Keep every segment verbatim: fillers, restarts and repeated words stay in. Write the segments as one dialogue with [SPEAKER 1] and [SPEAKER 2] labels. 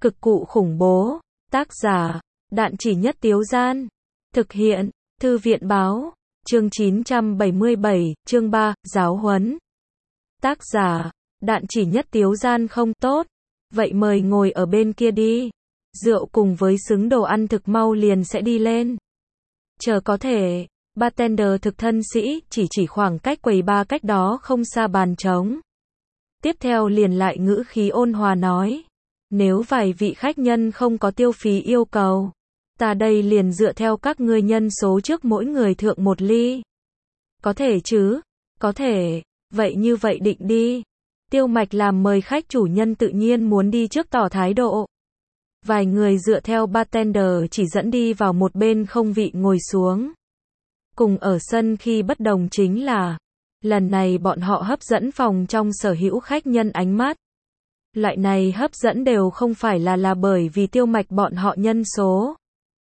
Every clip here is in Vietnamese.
[SPEAKER 1] Cực cụ khủng bố. Tác giả, Đạn Chỉ Nhất Tiếu Gian. Thực hiện, Thư viện báo. Chương chín trăm bảy mươi bảy, chương ba, giáo huấn. Tác giả, Đạn Chỉ Nhất Tiếu Gian. Không tốt. Vậy mời ngồi ở bên kia đi. Rượu cùng với xứng đồ ăn thực mau liền sẽ đi lên. Chờ có thể. Bartender thực thân sĩ, chỉ chỉ khoảng cách quầy ba cách đó không xa bàn trống. Tiếp theo liền lại ngữ khí ôn hòa nói. Nếu vài vị khách nhân không có tiêu phí yêu cầu, ta đây liền dựa theo các ngươi nhân số trước mỗi người thượng một ly. Có thể chứ? Có thể. Vậy như vậy định đi. Tiêu Mạch làm mời khách chủ nhân tự nhiên muốn đi trước tỏ thái độ. Vài người dựa theo bartender chỉ dẫn đi vào một bên không vị ngồi xuống. Cùng ở sân khi bất đồng chính là, lần này bọn họ hấp dẫn phòng trong sở hữu khách nhân ánh mắt. Loại này hấp dẫn đều không phải là là bởi vì Tiêu Mạch bọn họ nhân số,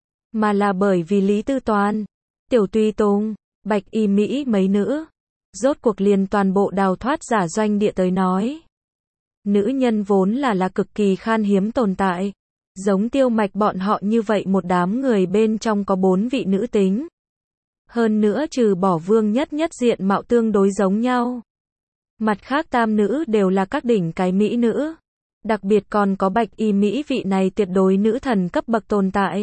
[SPEAKER 1] mà là bởi vì Lý Tư Toàn, Tiểu Tùy Tùng, Bạch Y Mỹ mấy nữ. Rốt cuộc liền toàn bộ đào thoát giả doanh địa tới nói. Nữ nhân vốn là là cực kỳ khan hiếm tồn tại. Giống Tiêu Mạch bọn họ như vậy một đám người bên trong có bốn vị nữ tính. Hơn nữa trừ bỏ Vương Nhất Nhất diện mạo tương đối giống nhau. Mặt khác tam nữ đều là các đỉnh cái mỹ nữ. Đặc biệt còn có Bạch Y Mỹ vị này tuyệt đối nữ thần cấp bậc tồn tại.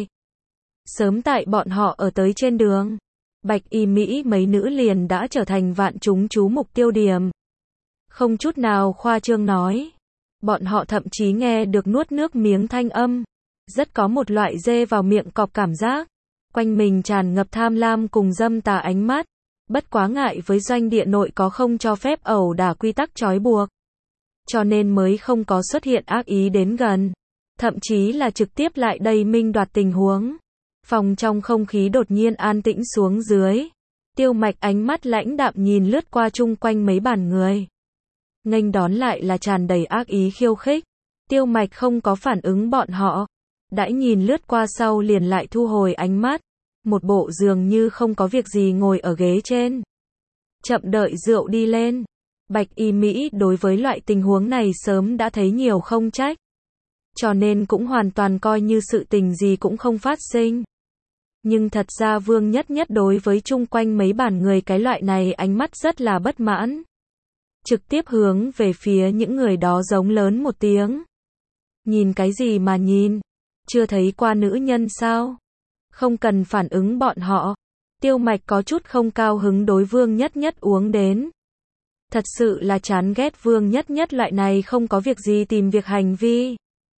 [SPEAKER 1] Sớm tại bọn họ ở tới trên đường, Bạch Y Mỹ mấy nữ liền đã trở thành vạn chúng chú mục tiêu điểm. Không chút nào khoa trương nói. Bọn họ thậm chí nghe được nuốt nước miếng thanh âm. Rất có một loại dê vào miệng cọp cảm giác. Quanh mình tràn ngập tham lam cùng dâm tà ánh mắt. Bất quá ngại với doanh địa nội có không cho phép ẩu đả quy tắc trói buộc. Cho nên mới không có xuất hiện ác ý đến gần. Thậm chí là trực tiếp lại đây minh đoạt tình huống. Phòng trong không khí đột nhiên an tĩnh xuống dưới. Tiêu Mạch ánh mắt lãnh đạm nhìn lướt qua chung quanh mấy bàn người. Nghênh đón lại là tràn đầy ác ý khiêu khích. Tiêu Mạch không có phản ứng bọn họ. Đãi nhìn lướt qua sau liền lại thu hồi ánh mắt. Một bộ dường như không có việc gì ngồi ở ghế trên. Chậm đợi rượu đi lên. Bạch Y Mỹ đối với loại tình huống này sớm đã thấy nhiều không trách. Cho nên cũng hoàn toàn coi như sự tình gì cũng không phát sinh. Nhưng thật ra Vương Nhất Nhất đối với chung quanh mấy bản người cái loại này ánh mắt rất là bất mãn. Trực tiếp hướng về phía những người đó giống lớn một tiếng. Nhìn cái gì mà nhìn? Chưa thấy qua nữ nhân sao? Không cần phản ứng bọn họ. Tiêu Mạch có chút không cao hứng đối Vương Nhất Nhất uống đến. Thật sự là chán ghét Vương Nhất Nhất loại này không có việc gì tìm việc hành vi.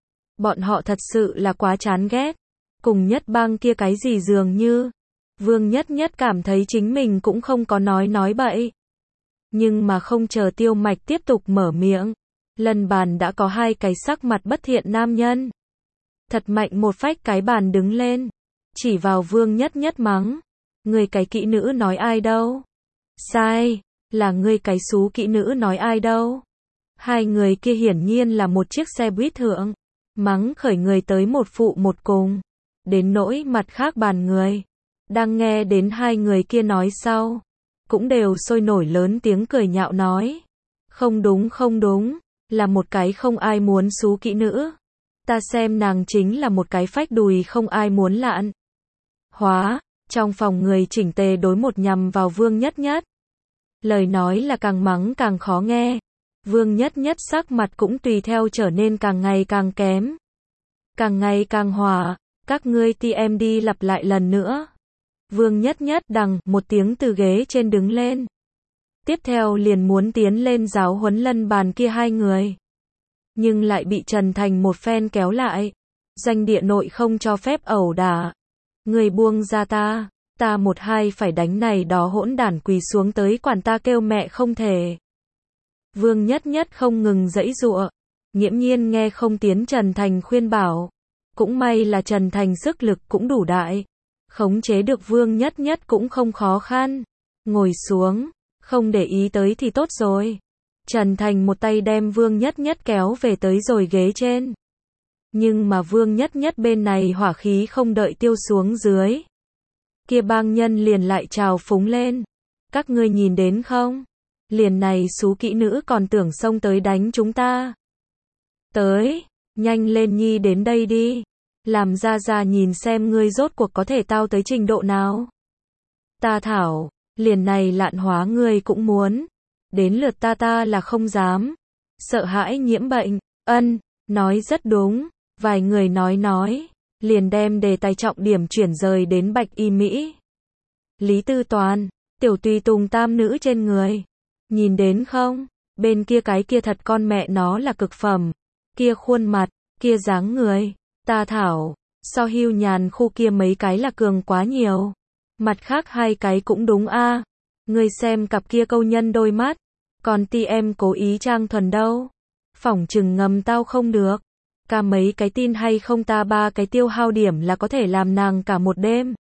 [SPEAKER 1] Bọn họ thật sự là quá chán ghét. Cùng Nhất Bang kia cái gì dường như. Vương Nhất Nhất cảm thấy chính mình cũng không có nói nói bậy. Nhưng mà không chờ Tiêu Mạch tiếp tục mở miệng. Lần bàn đã có hai cái sắc mặt bất thiện nam nhân. Thật mạnh một phách cái bàn đứng lên. Chỉ vào Vương Nhất Nhất mắng. Người cái kỹ nữ nói ai đâu? Sai. Là ngươi cái xú kỹ nữ nói ai đâu? Hai người kia hiển nhiên là một chiếc xe buýt thượng. Mắng khởi người tới một phụ một cùng. Đến nỗi mặt khác bàn người. Đang nghe đến hai người kia nói sau. Cũng đều sôi nổi lớn tiếng cười nhạo nói. Không đúng không đúng. Là một cái không ai muốn xú kỹ nữ. Ta xem nàng chính là một cái phách đùi không ai muốn lạn. Hóa. Trong phòng người chỉnh tề đối một nhằm vào Vương Nhất Nhất. Lời nói là càng mắng càng khó nghe. Vương Nhất Nhất sắc mặt cũng tùy theo trở nên càng ngày càng kém. Càng ngày càng hòa. Các ngươi ti em đi lặp lại lần nữa. Vương Nhất Nhất đằng một tiếng từ ghế trên đứng lên. Tiếp theo liền muốn tiến lên giáo huấn lân bàn kia hai người. Nhưng lại bị Trần Thành một phen kéo lại. Doanh địa nội không cho phép ẩu đả. Người buông ra ta. Ta một hai phải đánh này đó hỗn đản quỳ xuống tới quản ta kêu mẹ không thể. Vương Nhất Nhất không ngừng giãy giụa. Nghiễm nhiên nghe không tiến Trần Thành khuyên bảo. Cũng may là Trần Thành sức lực cũng đủ đại. Khống chế được Vương Nhất Nhất cũng không khó khăn. Ngồi xuống. Không để ý tới thì tốt rồi. Trần Thành một tay đem Vương Nhất Nhất kéo về tới rồi ghế trên. Nhưng mà Vương Nhất Nhất bên này hỏa khí không đợi tiêu xuống dưới. Kia bang nhân liền lại trào phúng lên. Các ngươi nhìn đến không? Liền này xú kỹ nữ còn tưởng xông tới đánh chúng ta. Tới. nhanh lên nhi đến đây đi. Làm ra ra nhìn xem ngươi rốt cuộc có thể tao tới trình độ nào. Ta thảo, liền này lạn hóa ngươi cũng muốn. Đến lượt ta ta là không dám. Sợ hãi nhiễm bệnh, ân, nói rất đúng. Vài người nói nói, liền đem đề tài trọng điểm chuyển rời đến Bạch Y Mỹ. Lý Tư Toàn, Tiểu Tùy Tùng tam nữ trên người. Nhìn đến không, bên kia cái kia thật con mẹ nó là cực phẩm. Kia khuôn mặt, kia dáng người, ta thảo, so Hưu Nhàn khu kia mấy cái là cường quá nhiều. Mặt khác hai cái cũng đúng a. Ngươi xem cặp kia câu nhân đôi mắt, còn ti em cố ý trang thuần đâu. Phỏng chừng ngầm tao không được. Cả mấy cái tin hay không ta ba cái tiêu hao điểm là có thể làm nàng cả một đêm.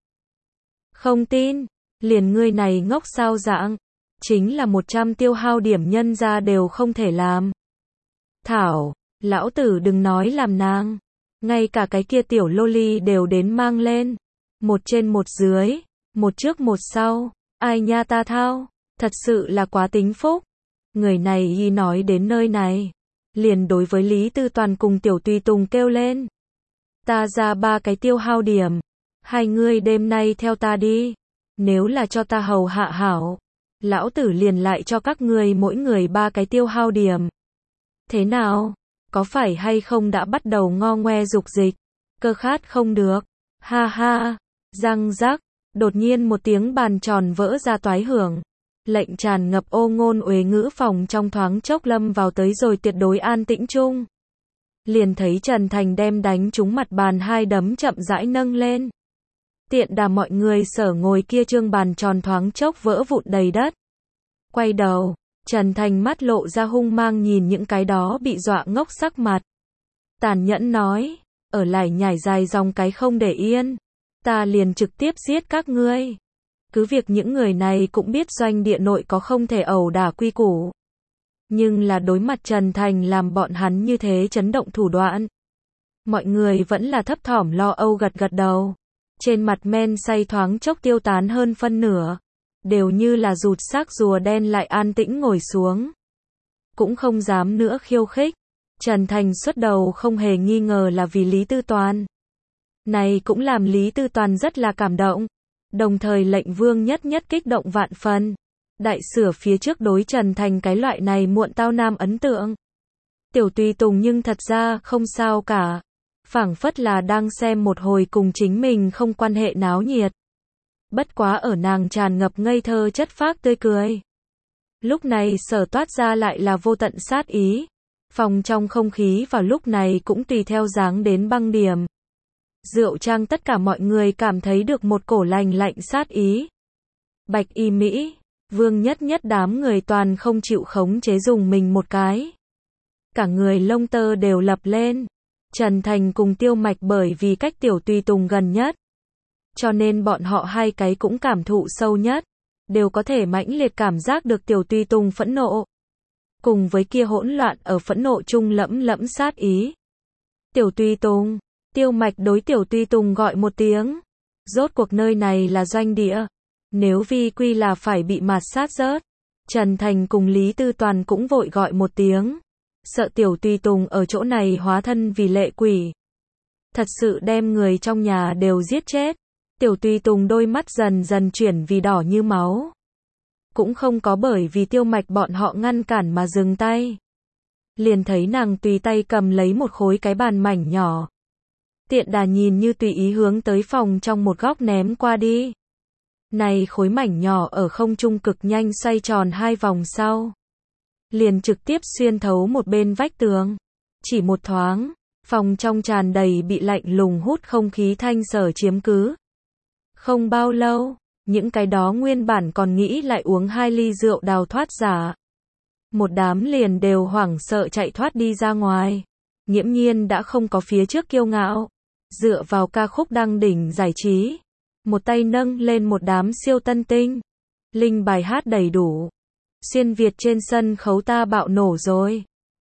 [SPEAKER 1] Không tin, liền ngươi này ngốc sao dạng, chính là một trăm tiêu hao điểm nhân ra đều không thể làm. Thảo, lão tử đừng nói làm nàng, ngay cả cái kia tiểu loli đều đến mang lên, một trên một dưới, một trước một sau, ai nha ta thao, thật sự là quá tính phúc. Người này y nói đến nơi này, liền đối với Lý Tư Toàn cùng Tiểu Tùy Tùng kêu lên. Ta ra ba cái tiêu hao điểm, hai ngươi đêm nay theo ta đi, nếu là cho ta hầu hạ hảo, lão tử liền lại cho các ngươi mỗi người ba cái tiêu hao điểm. Thế nào, có phải hay không đã bắt đầu ngo ngoe dục dịch, cơ khát không được, ha ha, răng rắc, đột nhiên một tiếng bàn tròn vỡ ra toái hưởng. Lệnh tràn ngập ô ngôn uế ngữ phòng trong thoáng chốc lâm vào tới rồi tuyệt đối an tĩnh chung. Liền thấy Trần Thành đem đánh trúng mặt bàn hai đấm chậm rãi nâng lên. Tiện đà mọi người sở ngồi kia trương bàn tròn thoáng chốc vỡ vụn đầy đất. Quay đầu, Trần Thành mắt lộ ra hung mang nhìn những cái đó bị dọa ngốc sắc mặt. Tàn nhẫn nói, ở lại nhảy dài dòng cái không để yên. Ta liền trực tiếp giết các ngươi. Cứ việc những người này cũng biết doanh địa nội có không thể ẩu đả quy củ. Nhưng là đối mặt Trần Thành làm bọn hắn như thế chấn động thủ đoạn. Mọi người vẫn là thấp thỏm lo âu gật gật đầu. Trên mặt men say thoáng chốc tiêu tán hơn phân nửa. Đều như là rụt xác rùa đen lại an tĩnh ngồi xuống. Cũng không dám nữa khiêu khích. Trần Thành xuất đầu không hề nghi ngờ là vì Lý Tư Toàn. Này cũng làm Lý Tư Toàn rất là cảm động. Đồng thời lệnh Vương Nhất Nhất kích động vạn phần. Đại sửa phía trước đối Trần Thành cái loại này muộn tao nam ấn tượng. Tiểu Tùy Tùng nhưng thật ra không sao cả. Phảng phất là đang xem một hồi cùng chính mình không quan hệ náo nhiệt. Bất quá ở nàng tràn ngập ngây thơ chất phác tươi cười. Lúc này sở toát ra lại là vô tận sát ý. Phòng trong không khí vào lúc này cũng tùy theo dáng đến băng điểm. Rượu trang tất cả mọi người cảm thấy được một cổ lành lạnh sát ý. Bạch Y Mỹ, Vương Nhất Nhất đám người toàn không chịu khống chế dùng mình một cái. Cả người lông tơ đều lập lên. Trần Thành cùng Tiêu Mạch bởi vì cách Tiểu Tùy Tùng gần nhất. Cho nên bọn họ hai cái cũng cảm thụ sâu nhất. Đều có thể mãnh liệt cảm giác được Tiểu Tùy Tùng phẫn nộ. Cùng với kia hỗn loạn ở phẫn nộ chung lẫm lẫm sát ý. Tiểu Tùy Tùng. Tiêu Mạch đối Tiểu Tùy Tùng gọi một tiếng. Rốt cuộc nơi này là doanh địa. Nếu vi quy là phải bị mạt sát rớt. Trần Thành cùng Lý Tư Toàn cũng vội gọi một tiếng. Sợ Tiểu Tùy Tùng ở chỗ này hóa thân vì lệ quỷ. Thật sự đem người trong nhà đều giết chết. Tiểu Tùy Tùng đôi mắt dần dần chuyển vì đỏ như máu. Cũng không có bởi vì Tiêu Mạch bọn họ ngăn cản mà dừng tay. Liền thấy nàng tùy tay cầm lấy một khối cái bàn mảnh nhỏ. Tiện đà nhìn như tùy ý hướng tới phòng trong một góc ném qua đi. Này khối mảnh nhỏ ở không trung cực nhanh xoay tròn hai vòng sau. Liền trực tiếp xuyên thấu một bên vách tường. Chỉ một thoáng, phòng trong tràn đầy bị lạnh lùng hút không khí thanh sở chiếm cứ. Không bao lâu, những cái đó nguyên bản còn nghĩ lại uống hai ly rượu đào thoát giả. Một đám liền đều hoảng sợ chạy thoát đi ra ngoài. Nghiễm nhiên đã không có phía trước kiêu ngạo. Dựa vào ca khúc đăng đỉnh giải trí. Một tay nâng lên một đám siêu tân tinh. Linh bài hát đầy đủ. Xuyên Việt trên sân khấu ta bạo nổ rồi.